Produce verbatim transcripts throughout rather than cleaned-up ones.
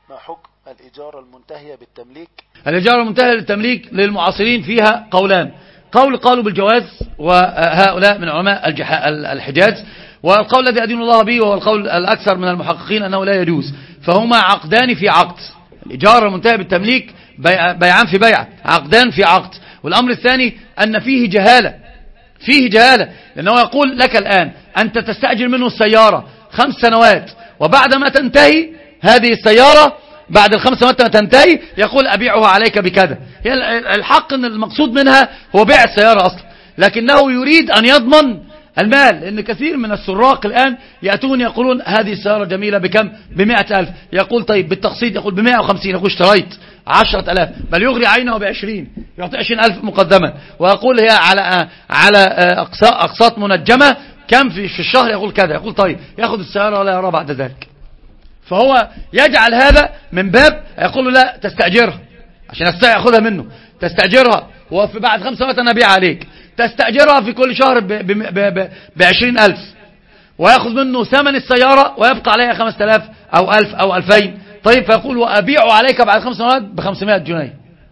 ما حكم الإجارة المنتهية بالتمليك؟ الإجارة المنتهية بالتمليك للمعاصرين فيها قولان. قول قالوا بالجواز وهؤلاء من علماء الحجاز، والقول الذي أدين الله به وهو القول الأكثر من المحققين أنه لا يجوز. فهما عقدان في عقد. الإجارة المنتهية بالتمليك بيعان في بيع، عقدان في عقد. والأمر الثاني أن فيه جهالة، فيه جهالة، لأنه يقول لك الآن أنت تستأجر منه السيارة خمس سنوات، وبعد ما تنتهي هذه السيارة بعد الخمس سنوات ما تنتهي يقول أبيعها عليك بكذا. هي الحق أن المقصود منها هو بيع السيارة أصلا، لكنه يريد أن يضمن المال، لأن كثير من السراق الآن يأتون يقولون هذه السيارة جميلة بكم؟ بمائة ألف. يقول طيب بالتقسيط، يقول بمائة وخمسين. يقول اشتريت عشرة ألاف، بل يغري عينه بعشرين، يعطي عشرين ألف مقدما، ويقول هي على على أقساط منجمة كم في الشهر، يقول كذا. يقول طيب يأخذ السيارة ولا يرى بعد ذلك. فهو يجعل هذا من باب يقول له لا تستأجرها عشان يأخذها منه، تستأجرها وفي بعد خمس سنوات أنا أبيع عليك. تستأجرها في كل شهر بعشرين ألف، ويأخذ منه ثمن السيارة ويبقى عليها خمسة آلاف أو ألف أو ألفين. طيب فيقول وأبيع عليك بعد خمس سنوات بخمسمائة جنيه.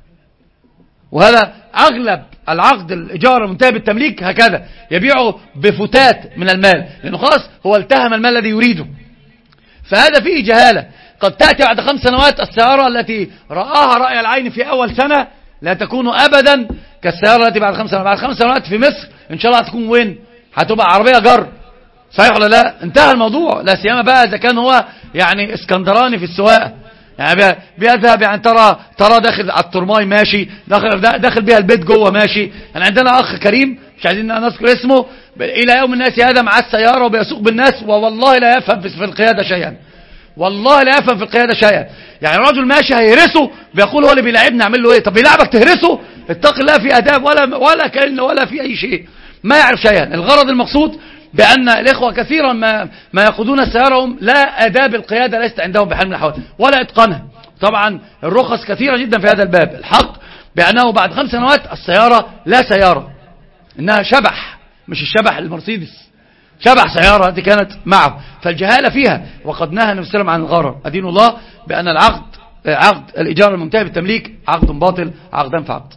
وهذا أغلب العقد الإجارة المنتهي بالتمليك هكذا، يبيعه بفتات من المال، لأنه خلاص هو التهم المال الذي يريده. فهذا فيه جهالة. قد تأتي بعد خمس سنوات السيارة التي رآها رأي العين في أول سنة لا تكون أبدا كالسيارة التي بعد خمس سنوات. بعد خمس سنوات في مصر إن شاء الله هتكون وين؟ هتبقى عربية جر، صحيح ولا لا؟ انتهى الموضوع. لا سيما بقى إذا كان هو يعني اسكندراني في السواقة، يعني بيذهب يعني ترى ترى داخل على الترماي ماشي، داخل داخل بها البيت جوه ماشي. يعني عندنا أخ كريم مش عايزين نذكر اسمه، إلى يوم الناس هذا مع السيارة وبيسوق بالناس، والله لا يفهم في القيادة شيئا، والله لا يفهم في القيادة شيئا. يعني رجل ماشي هيهرسه بيقول هو اللي بيلعبني اعمل له ايه؟ طب يلعبك تهرسه؟ اتق الله في اداب ولا ولا كأن ولا في اي شيء، ما يعرف شيئا. الغرض المقصود بان الاخوه كثيرا ما ما يقودون السياره هم لا اداب القياده ليست عندهم بحال من الاحوال ولا اتقانها. طبعا الرخص كثيره جدا في هذا الباب. الحق بانه بعد خمس سنوات السياره لا سياره، انها شبح، مش الشبح المرسيدس، شبح سيارة التي كانت معه. فالجهالة فيها. وقد نهى النبي صلى الله عليه وسلم عن الغرر. أدين الله بأن العقد عقد الإجارة المنتهي بالتمليك عقد باطل، عقدان في عقد.